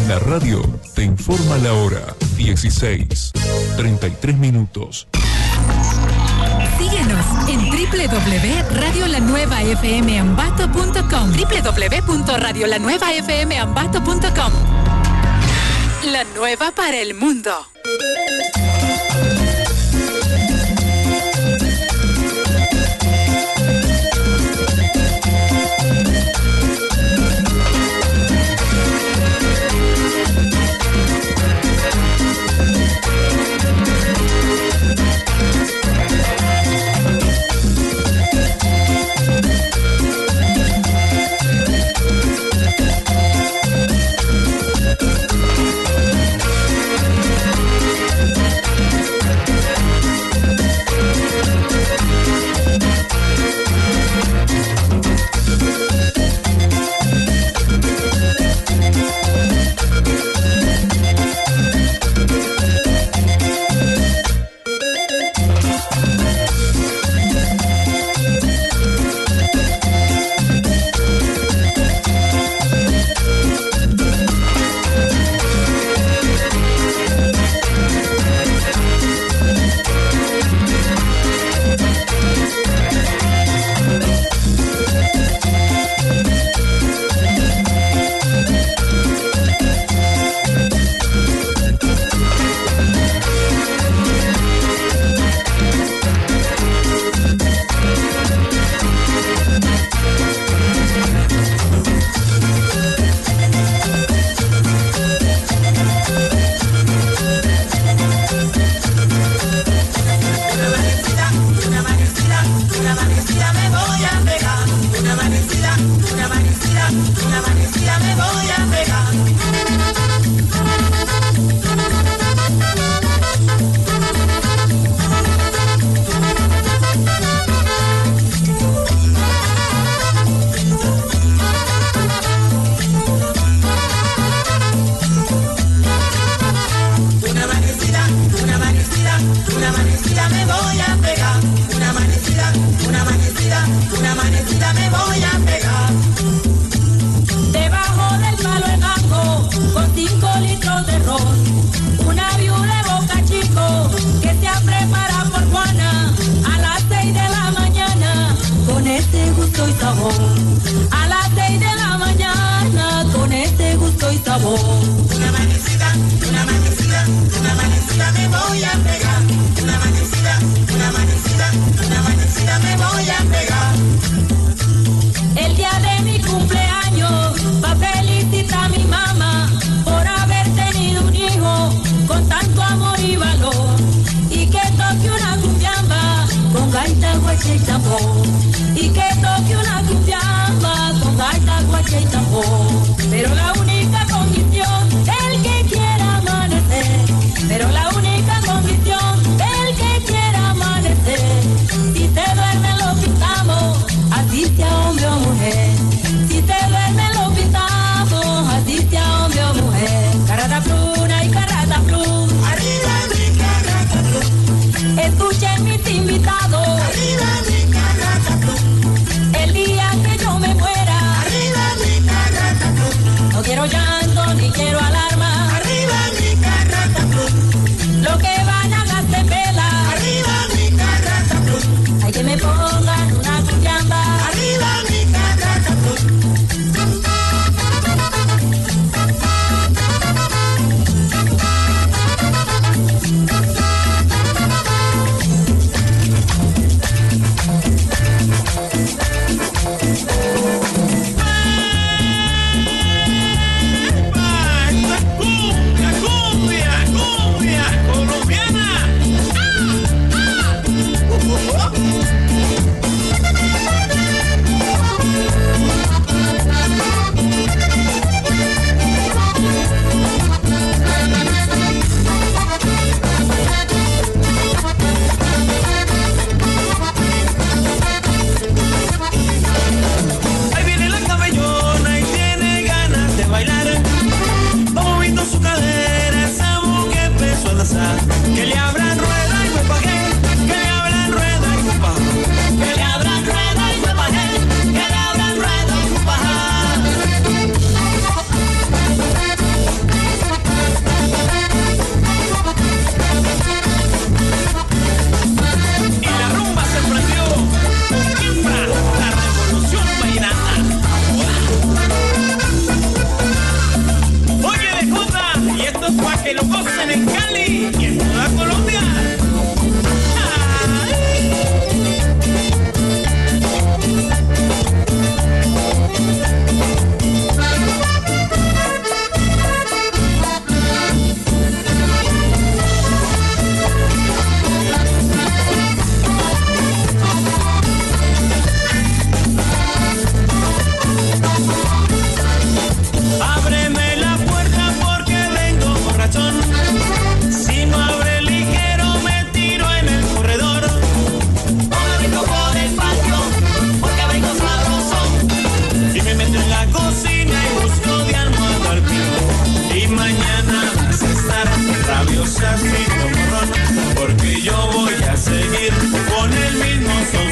La radio te informa la hora 16:33. Síguenos en www.radiolanuevafmambato.com, www.radiolanuevafmambato.com. La nueva para el mundo. Escuchen mis invitados. Arriba mi Carrata la cocina y busco de almohada al pino. Y mañana vas a estar rabiosa sin morrón, porque yo voy a seguir con el mismo son,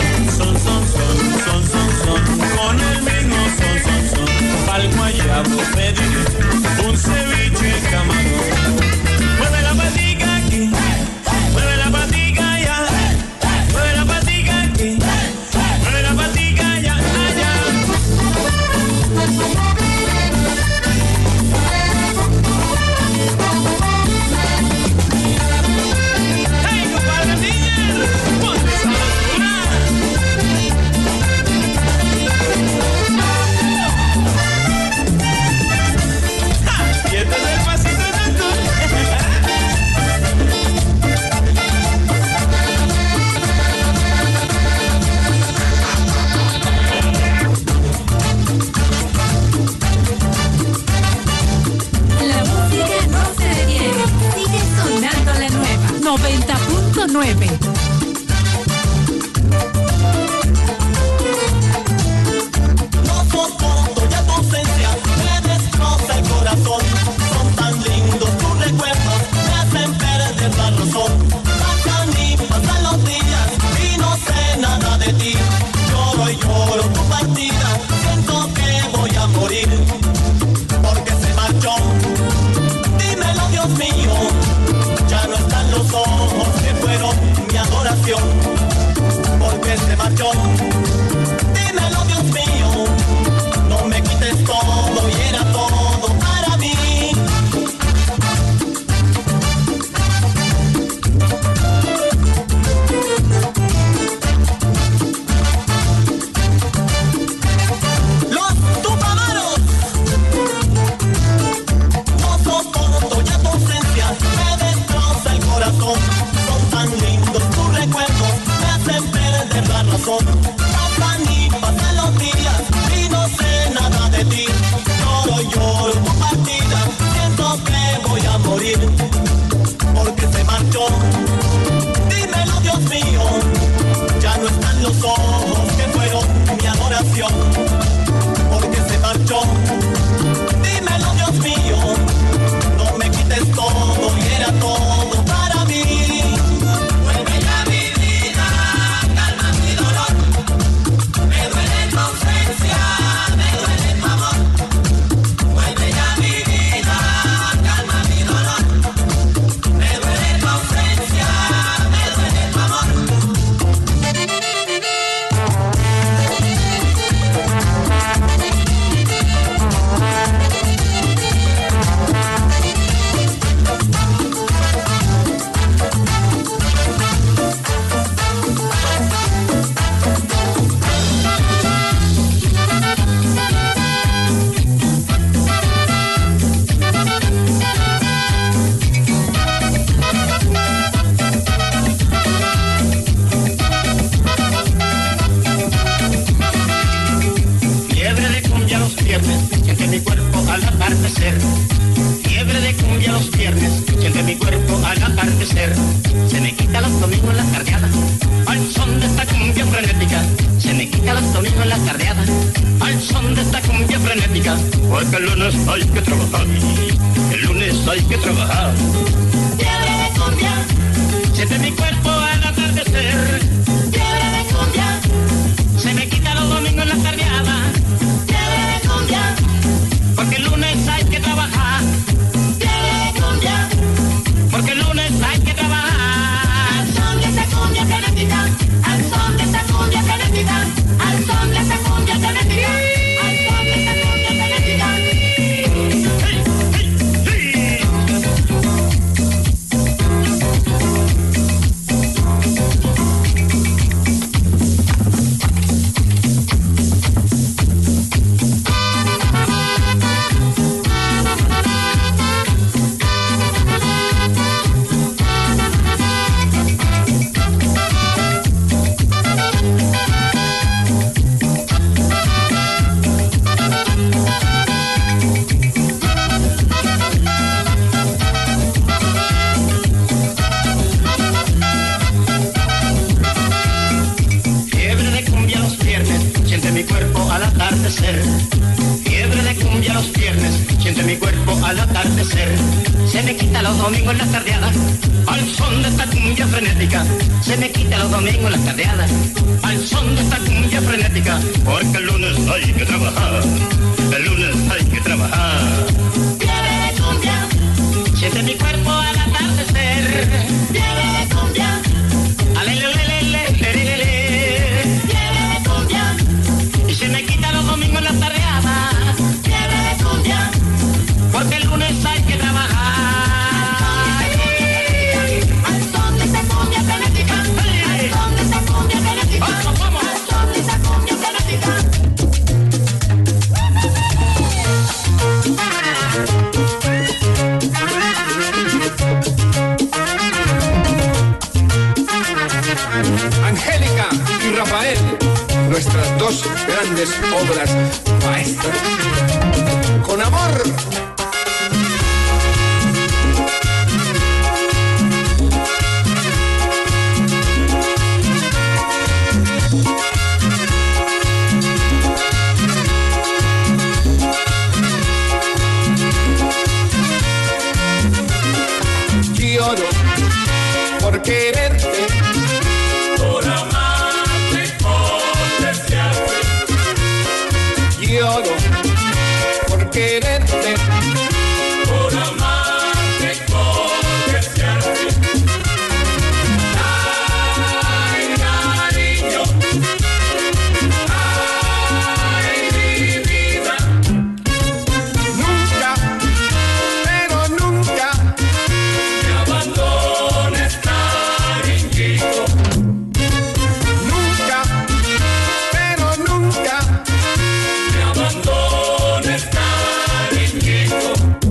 con el mismo son. Pa'l guayabo pediré un ceviche de camarón. Mueve la patica aquí, mueve la patica allá, mueve la patica aquí, mueve la patica allá, allá. ¡Hey, compadre Miguel! ¡Ponte esa locura! ¡Ja! Y este es el pasito de tú. La música no se detiene. Sigue sonando la nueva. 90.9. No soporto ya tu ausencia, me destroza el corazón. Son tan lindos tus recuerdos, me hacen perder la razón. Pasan y pasan los días y no sé nada de ti. Lloro y lloro tu partida, siento que voy a morir. Porque se marchó, dímelo Dios mío. Ya no están los ojos que fueron mi adoración. Porque se marchó. Dímelo Dios mío, no me quites todo y era todo para mí. Los tupamaros, no soporto ya tu ausencia, me destroza el corazón. Son tan lindos tus recuerdos, me hacen perder la razón. Pasan y pasan los días y no sé nada de ti. Lloro y lloro tu partida, siento que voy a morir. Porque se marchó, dímelo Dios mío. Ya no están los ojos que fueron mi adoración. Porque se marchó, dímelo Dios mío. No me quites todo y era todo para mí. Vuelve ya mi vida, calma mi dolor. Me duele tu ausencia, me duele tu amor. Vuelve ya mi vida, calma mi dolor. Me duele tu ausencia, me duele tu amor. Fiebre de cumbia los viernes, siente mi cuerpo al atardecer. Fiebre de cumbia los viernes, siente mi cuerpo al atardecer. Se me quita los domingos en la tardeada, al son de esta cumbia frenética. Se me quita los domingos en la tardeada, al son de esta cumbia frenética. Porque el lunes hay que trabajar, el lunes hay que trabajar. Fiebre de cumbia, siente mi cuerpo al atardecer. Fiebre de cumbia, se me quita los domingos en la tardeada. Fiebre de cumbia, porque el lunes hay que trabajar. Fiebre de cumbia, porque el lunes hay que trabajar. Al son de esta cumbia frenética, al son de esta cumbia frenética, al son de esta cumbia frenética, al son de esta cumbia frenética. Hey, hey, hey. Fiebre de cumbia los viernes, siente mi cuerpo al atardecer. Se me quita los domingos en las tardeadas, al son de esta cumbia frenética. Se me quita los domingos en las tardeadas, al son de esta cumbia frenética. Porque el lunes hay que trabajar, el lunes hay que trabajar. Fiebre de cumbia, siente mi cuerpo al atardecer. fiebre de cumbia, alelelelelelelele. fiebre de cumbia, Y se me quita los domingos en las tardeadas, fiebre de cumbia, porque el lunes hay que trabajar. al son de esta cumbia frenética, al son de esta cumbia frenética, Vamos, vamos. al son de esta cumbia frenética. Angélica y Rafael, nuestras dos grandes obras maestras. Con amor. Lloro por quererte, Por amarte, por desearte, lloro por quererte, por amarte, por desearte. Ay, cariño, ay, mi vida, nunca, pero nunca, me abandones, cariñito. nunca, pero nunca, Me abandones, cariñito.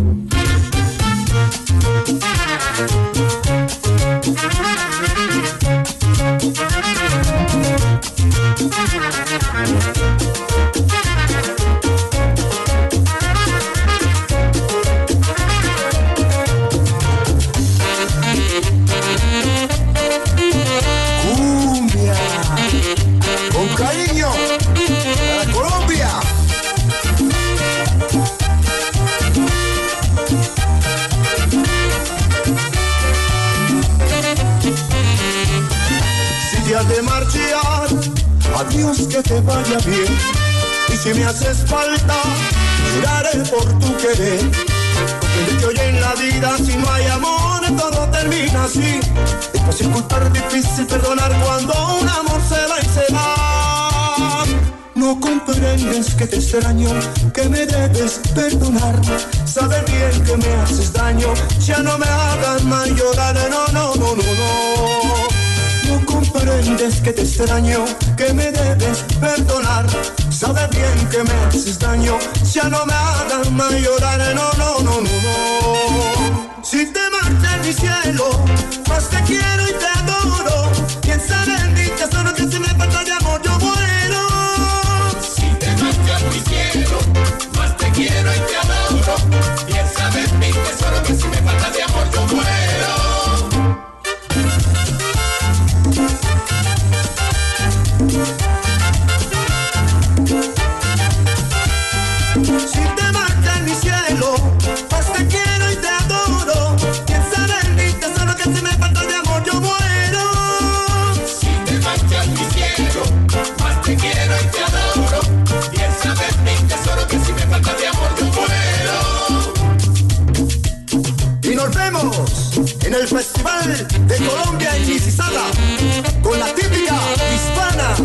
cumbia, con cariño, para Colombia. Si te has de marchar, adiós, que te vaya bien. Y si me haces falta, lloraré por tu querer. Porque que hoy en la vida, si no hay amor, todo termina así. Es fácil culpar, difícil perdonar cuando un amor se va y se va. No comprendes que te extraño, que me debes perdonar. Sabes bien que me haces daño, ya no me hagas más llorar. No, no, no, no, no. No comprendes que te extraño, que me debes perdonar. Sabes bien que me haces daño, ya no me hagas más llorar. No, no, no, no, no. Si te marchas mi cielo, más te quiero y te adoro. Piensa en mi tesoro, que si me falta de amor yo muero. Si te marchas, mi cielo, más te quiero y te adoro. Piensa en mi tesoro, que si me falta de amor yo muero. Si te marchas mi cielo, más te quiero y te adoro. Piensa en mi tesoro, que si me falta de amor yo muero. Si te marchas, mi cielo, más te quiero y te adoro. Piensa en mi tesoro, que si me falta de amor yo muero. Y nos vemos en el Festival de Colombia en Mississauga, con la típica hispana.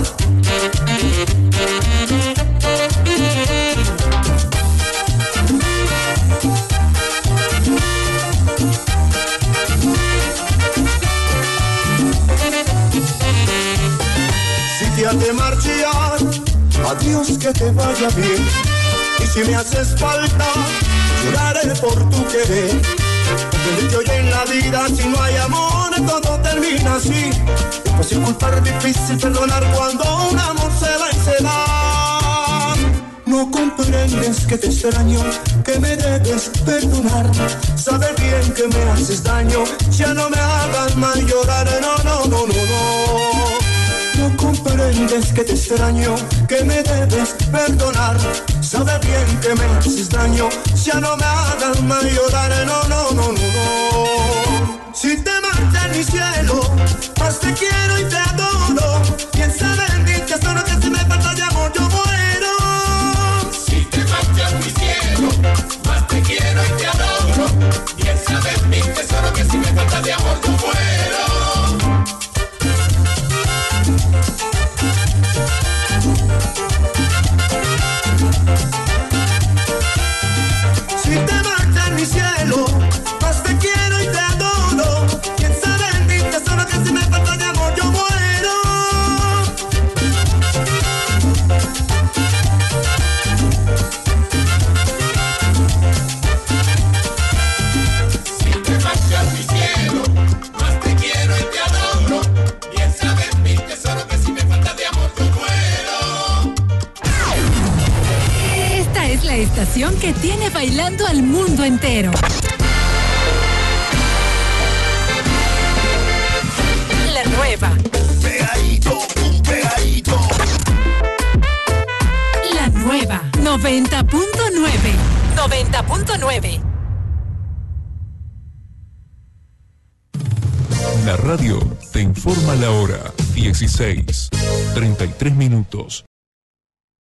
Si te has de marchar, adiós, que te vaya bien. Y si me haces falta, lloraré por tu querer. Porque que hoy en la vida, si no hay amor, todo termina así. Es fácil culpar, difícil perdonar cuando un amor se va y se va. No comprendes que te extraño, que me debes perdonar. Sabes bien que me haces daño, ya no me hagas más llorar. No, no, no, no, no. no comprendes que te extraño, que me debes perdonar. Sabes bien que me haces daño, ya no me hagas más llorar. No, no, no, no, no. Si te marchas mi cielo, más te quiero y te adoro. Bien sabes mi tesoro que si me falta de amor yo muero. Si te marchas mi cielo, más te quiero y te adoro. Bien sabes mi tesoro que si me falta de amor yo muero. Si te marchas mi cielo, más te quiero y te adoro. Quién sabe mi tesoro que si me falta de amor yo muero. Si te marchas mi cielo, más te quiero y te adoro. Bien sabes mi tesoro que si me falta de amor yo muero. Esta es la estación que tiene bailando al mundo entero. La nueva. Pegadito, pegadito. La nueva. 90.9. 90.9. La radio te informa la hora. 16:33.